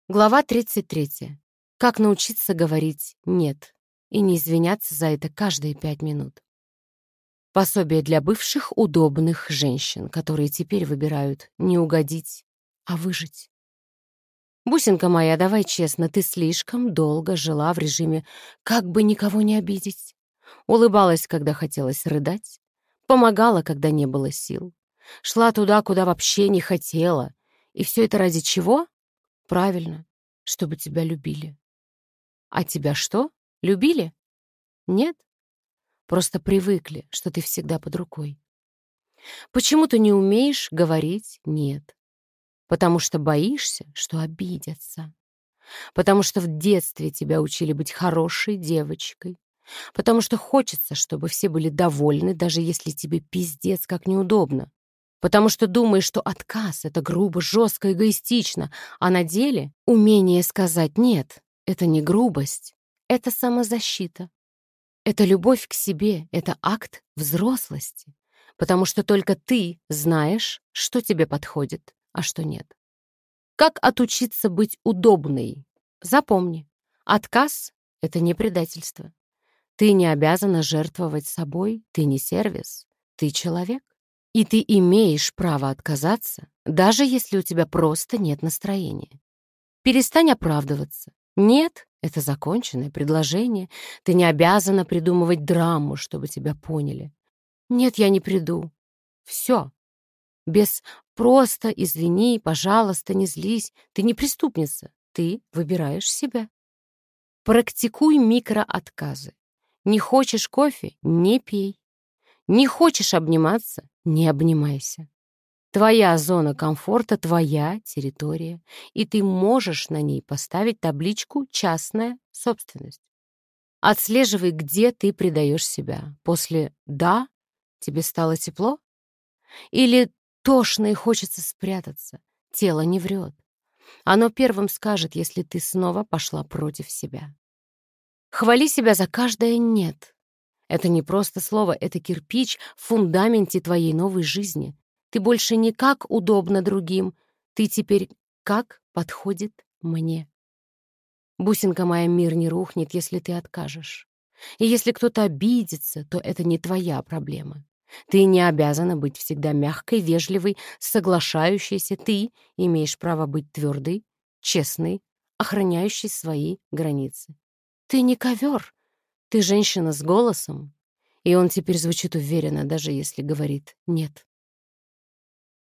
Глава 33. Как научиться говорить «нет» и не извиняться за это каждые 5 минут. Пособие для бывших удобных женщин, которые теперь выбирают не угодить, а выжить. Бусинка моя, давай честно, ты слишком долго жила в режиме «как бы никого не обидеть». Улыбалась, когда хотелось рыдать, помогала, когда не было сил, шла туда, куда вообще не хотела. И все это ради чего? Правильно, чтобы тебя любили. А тебя что? Любили? Нет? Просто привыкли, что ты всегда под рукой. Почему ты не умеешь говорить «нет»? Потому что боишься, что обидятся. Потому что в детстве тебя учили быть хорошей девочкой. Потому что хочется, чтобы все были довольны, даже если тебе пиздец как неудобно. Потому что думаешь, что отказ — это грубо, жестко, эгоистично, а на деле умение сказать «нет» — это не грубость, это самозащита. Это любовь к себе, это акт взрослости, потому что только ты знаешь, что тебе подходит, а что нет. Как отучиться быть удобной? Запомни, отказ — это не предательство. Ты не обязана жертвовать собой, ты не сервис, ты человек. И ты имеешь право отказаться, даже если у тебя просто нет настроения. Перестань оправдываться. Нет, это законченное предложение. Ты не обязана придумывать драму, чтобы тебя поняли. Нет, я не приду. Все. Без «просто извини, пожалуйста, не злись». Ты не преступница. Ты выбираешь себя. Практикуй микроотказы. Не хочешь кофе — не пей. Не хочешь обниматься — не обнимайся. Твоя зона комфорта — твоя территория, и ты можешь на ней поставить табличку «Частная собственность». Отслеживай, где ты предаешь себя. После «да» тебе стало тепло? Или тошно и хочется спрятаться? Тело не врет. Оно первым скажет, если ты снова пошла против себя. Хвали себя за каждое «нет». Это не просто слово, это кирпич в фундаменте твоей новой жизни. Ты больше не как удобно другим, ты теперь как подходит мне. Бусинка моя, мир не рухнет, если ты откажешь. И если кто-то обидится, то это не твоя проблема. Ты не обязана быть всегда мягкой, вежливой, соглашающейся. Ты имеешь право быть твердой, честной, охраняющей свои границы. Ты не ковер, ты женщина с голосом. И он теперь звучит уверенно, даже если говорит «нет».